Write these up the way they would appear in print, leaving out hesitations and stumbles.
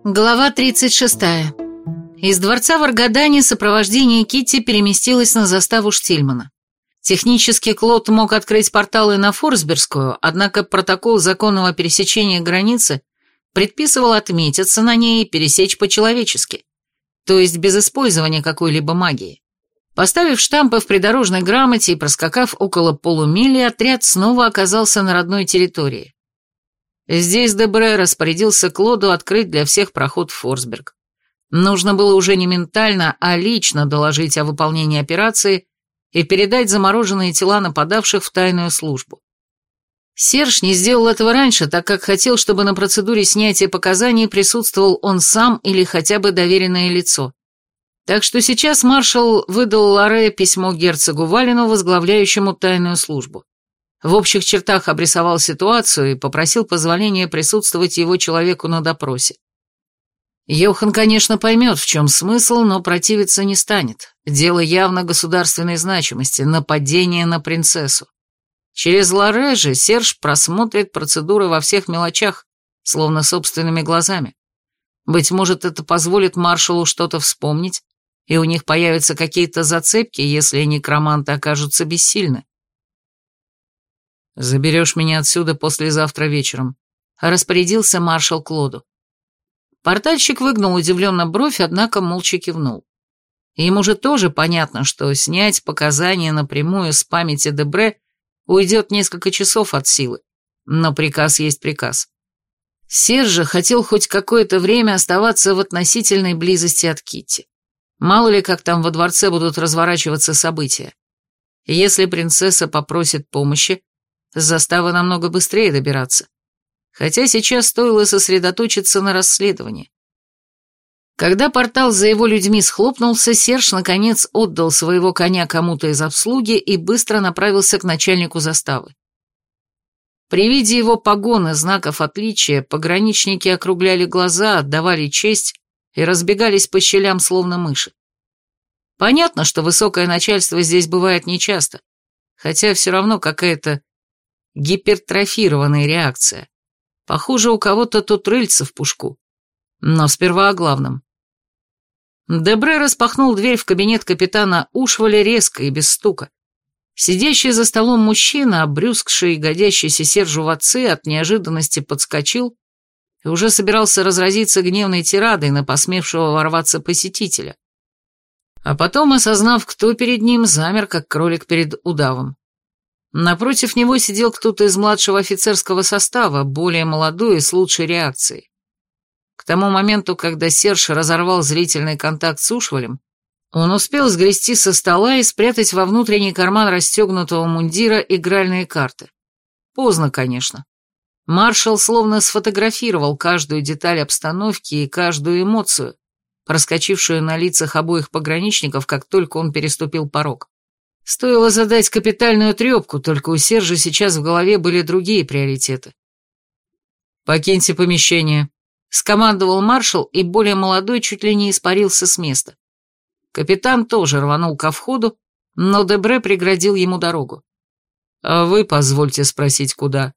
Глава 36. Из дворца в Аргадане сопровождение Китти переместилось на заставу Штильмана. Технически Клод мог открыть порталы на Форсбергскую, однако протокол законного пересечения границы предписывал отметиться на ней и пересечь по-человечески, то есть без использования какой-либо магии. Поставив штампы в придорожной грамоте и проскакав около полумили, отряд снова оказался на родной территории. Здесь Дебре распорядился Клоду открыть для всех проход в Форсберг. Нужно было уже не ментально, а лично доложить о выполнении операции и передать замороженные тела нападавших в тайную службу. Серж не сделал этого раньше, так как хотел, чтобы на процедуре снятия показаний присутствовал он сам или хотя бы доверенное лицо. Так что сейчас маршал выдал Лоре письмо герцогу Валину, возглавляющему тайную службу. В общих чертах обрисовал ситуацию и попросил позволения присутствовать его человеку на допросе. Йохан, конечно, поймет, в чем смысл, но противиться не станет. Дело явно государственной значимости, нападение на принцессу. Через Лоре же Серж просмотрит процедуры во всех мелочах, словно собственными глазами. Быть может, это позволит маршалу что-то вспомнить, и у них появятся какие-то зацепки, если некроманты окажутся бессильны. «Заберешь меня отсюда послезавтра вечером», — распорядился маршал Клоду. Портальщик выгнул удивленно бровь, однако молча кивнул. Ему же тоже понятно, что снять показания напрямую с памяти Дебре уйдет несколько часов от силы, но приказ есть приказ. Серж же хотел хоть какое-то время оставаться в относительной близости от Китти. Мало ли, как там во дворце будут разворачиваться события. Если принцесса попросит помощи, с заставы намного быстрее добираться. Хотя сейчас стоило сосредоточиться на расследовании. Когда портал за его людьми схлопнулся, Серж наконец отдал своего коня кому-то из обслуги и быстро направился к начальнику заставы. При виде его погон и знаков отличия пограничники округляли глаза, отдавали честь и разбегались по щелям, словно мыши. Понятно, что высокое начальство здесь бывает нечасто, хотя все равно какая-то гипертрофированная реакция. Похоже, у кого-то тут рыльца в пушку. Но сперва о главном. Дебре распахнул дверь в кабинет капитана Ушваля резко и без стука. Сидящий за столом мужчина, обрюзгший и годящийся Сержу в отцы, от неожиданности подскочил и уже собирался разразиться гневной тирадой на посмевшего ворваться посетителя. А потом, осознав, кто перед ним, замер, как кролик перед удавом. Напротив него сидел кто-то из младшего офицерского состава, более молодой и с лучшей реакцией. К тому моменту, когда Серж разорвал зрительный контакт с Ушвалем, он успел сгрести со стола и спрятать во внутренний карман расстегнутого мундира игральные карты. Поздно, конечно. Маршал словно сфотографировал каждую деталь обстановки и каждую эмоцию, проскочившую на лицах обоих пограничников, как только он переступил порог. Стоило задать капитальную трепку, только у Сержа сейчас в голове были другие приоритеты. «Покиньте помещение», — скомандовал маршал, и более молодой чуть ли не испарился с места. Капитан тоже рванул ко входу, но Дебре преградил ему дорогу. «А вы позвольте спросить, куда?»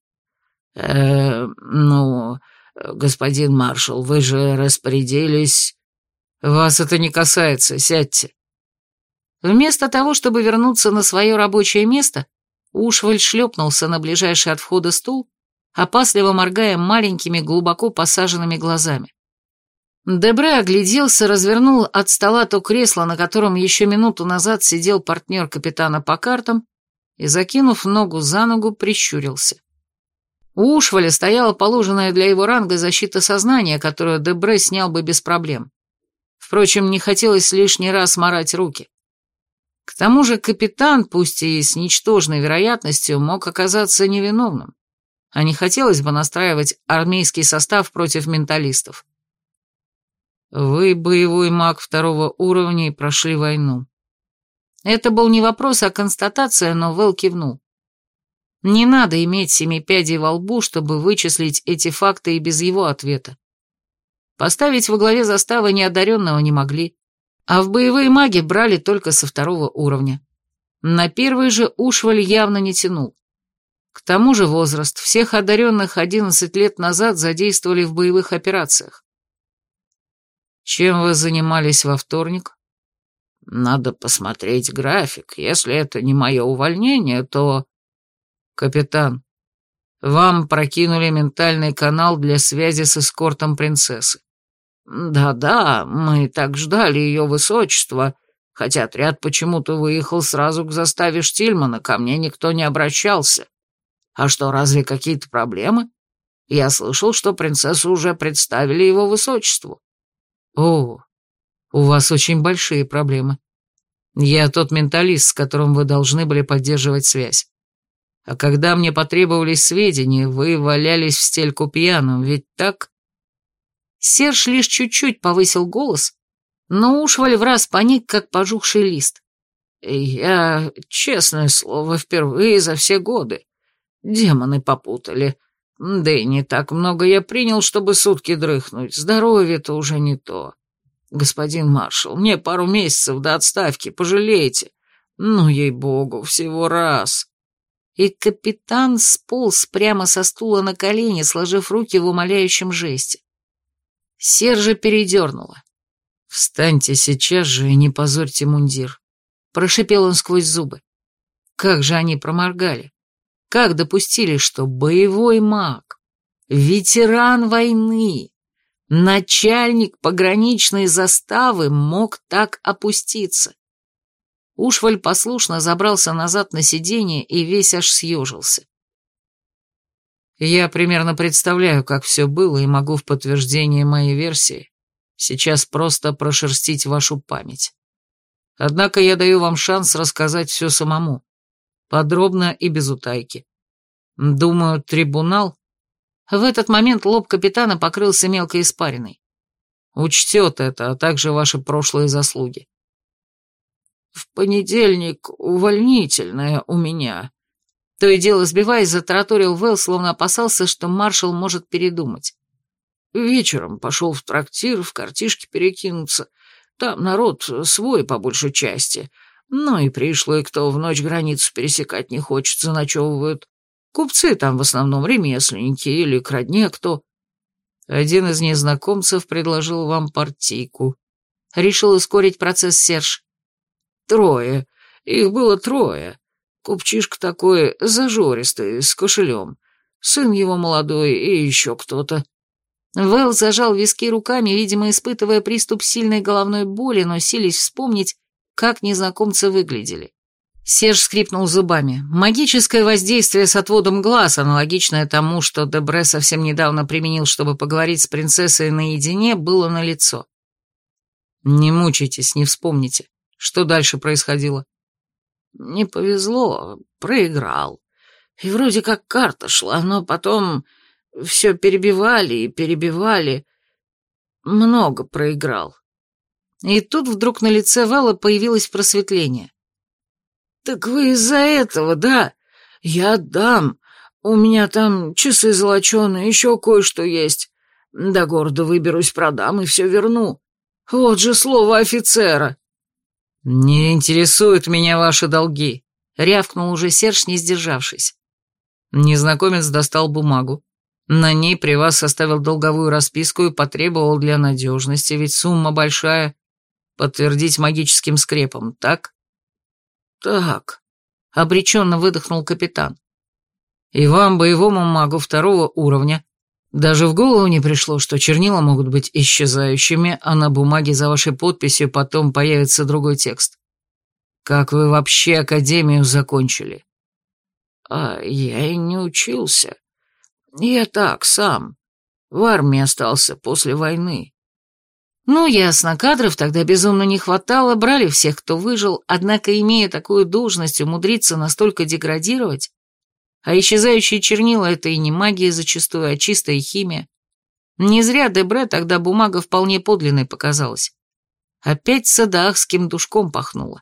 Господин маршал, вы же распорядились...» «Вас это не касается, сядьте». Вместо того, чтобы вернуться на свое рабочее место, Ушваль шлепнулся на ближайший от входа стул, опасливо моргая маленькими, глубоко посаженными глазами. Дебре огляделся, развернул от стола то кресло, на котором еще минуту назад сидел партнер капитана по картам, и, закинув ногу за ногу, прищурился. У Ушваля стояла положенная для его ранга защита сознания, которую Дебре снял бы без проблем. Впрочем, не хотелось лишний раз морать руки. К тому же капитан, пусть и с ничтожной вероятностью, мог оказаться невиновным, а не хотелось бы настраивать армейский состав против менталистов. «Вы боевой маг 2-го уровня и прошли войну». Это был не вопрос, а констатация, но Вэл кивнул. Не надо иметь 7 пядей во лбу, чтобы вычислить эти факты и без его ответа. Поставить во главе заставы неодаренного не могли, а в боевые маги брали только со 2-го уровня. На первый же Ушваль явно не тянул. К тому же возраст. Всех одаренных 11 лет назад задействовали в боевых операциях. Чем вы занимались во вторник? Надо посмотреть график. Если это не мое увольнение, то... Капитан, вам прокинули ментальный канал для связи с эскортом принцессы. Да-да, мы так ждали ее высочество, хотя отряд почему-то выехал сразу к заставе Штильмана, ко мне никто не обращался. А что, разве какие-то проблемы? Я слышал, что принцессу уже представили его высочеству. О, у вас очень большие проблемы. Я тот менталист, с которым вы должны были поддерживать связь. А когда мне потребовались сведения, вы валялись в стельку пьяным, ведь так? Серж лишь чуть-чуть повысил голос, но Ушваль враз поник, как пожухший лист. Я, честное слово, впервые за все годы. Демоны попутали. Да и не так много я принял, чтобы сутки дрыхнуть. Здоровье-то уже не то. Господин маршал, мне пару месяцев до отставки, пожалейте. Ну, ей-богу, всего раз. И капитан сполз прямо со стула на колени, сложив руки в умоляющем жесте. Сержа передернуло. «Встаньте сейчас же и не позорьте мундир», — прошипел он сквозь зубы. Как же они проморгали? Как допустили, что боевой маг, ветеран войны, начальник пограничной заставы мог так опуститься? Ушваль послушно забрался назад на сиденье и весь аж съежился. Я примерно представляю, как все было, и могу в подтверждение моей версии сейчас просто прошерстить вашу память. Однако я даю вам шанс рассказать все самому, подробно и без утайки. Думаю, трибунал... В этот момент лоб капитана покрылся мелкой испариной. Учтет это, а также ваши прошлые заслуги. В понедельник увольнительное у меня. То и дело сбиваясь, затараторил Вэл, словно опасался, что маршал может передумать. Вечером пошел в трактир, в картишки перекинуться. Там народ свой по большей части. Ну и пришлые, кто в ночь границу пересекать не хочет, заночевывают. Купцы там в основном ремесленники или к родне кто. Один из незнакомцев предложил вам партийку. Решил ускорить процесс Серж. 3. Их было 3. Купчишка такой зажористый, с кошелем. Сын его молодой и еще кто-то. Вэл зажал виски руками, видимо, испытывая приступ сильной головной боли, но силясь вспомнить, как незнакомцы выглядели. Серж скрипнул зубами. Магическое воздействие с отводом глаз, аналогичное тому, что Дебре совсем недавно применил, чтобы поговорить с принцессой наедине, было налицо. Не мучайтесь, не вспомните. Что дальше происходило? Не повезло, проиграл. И вроде как карта шла, но потом все перебивали и перебивали. Много проиграл. И тут вдруг на лице Вэлла появилось просветление. «Так вы из-за этого, да? Я отдам. У меня там часы золоченые, еще кое-что есть. До города выберусь, продам и все верну. Вот же слово офицера». «Не интересуют меня ваши долги», — рявкнул уже Серж, не сдержавшись. Незнакомец достал бумагу. На ней при вас составил долговую расписку и потребовал для надежности, ведь сумма большая, подтвердить магическим скрепом, так? «Так», — обреченно выдохнул капитан. «И вам, боевому магу 2 уровня, даже в голову не пришло, что чернила могут быть исчезающими, а на бумаге за вашей подписью потом появится другой текст. Как вы вообще академию закончили?» «А я и не учился. Я так, сам. В армии остался после войны». Ну, ясно, кадров тогда безумно не хватало, брали всех, кто выжил, однако, имея такую должность, умудриться настолько деградировать. А исчезающие чернила — это и не магия зачастую, а чистая химия. Не зря Дебре тогда бумага вполне подлинной показалась. Опять садаахским душком пахнуло.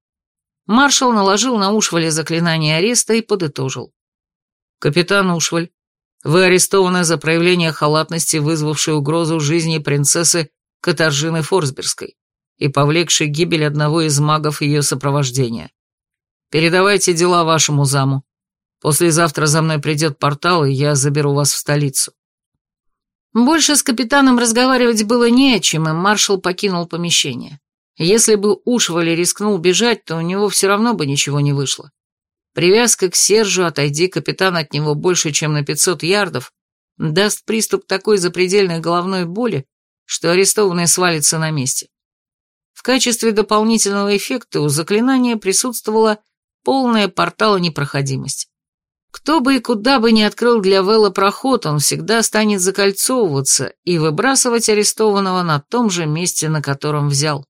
Маршал наложил на Ушваля заклинание ареста и подытожил. «Капитан Ушваль, вы арестованы за проявление халатности, вызвавшей угрозу жизни принцессы Катаржины Форсберской и повлекшей гибель одного из магов ее сопровождения. Передавайте дела вашему заму. Послезавтра за мной придет портал, и я заберу вас в столицу». Больше с капитаном разговаривать было не о чем, и маршал покинул помещение. Если бы Ушвали рискнул бежать, то у него все равно бы ничего не вышло. Привязка к Сержу, отойди капитан от него больше, чем на 500 ярдов, даст приступ такой запредельной головной боли, что арестованный свалится на месте. В качестве дополнительного эффекта у заклинания присутствовала полная порталонепроходимость. Кто бы и куда бы ни открыл для Вэлла проход, он всегда станет закольцовываться и выбрасывать арестованного на том же месте, на котором взял.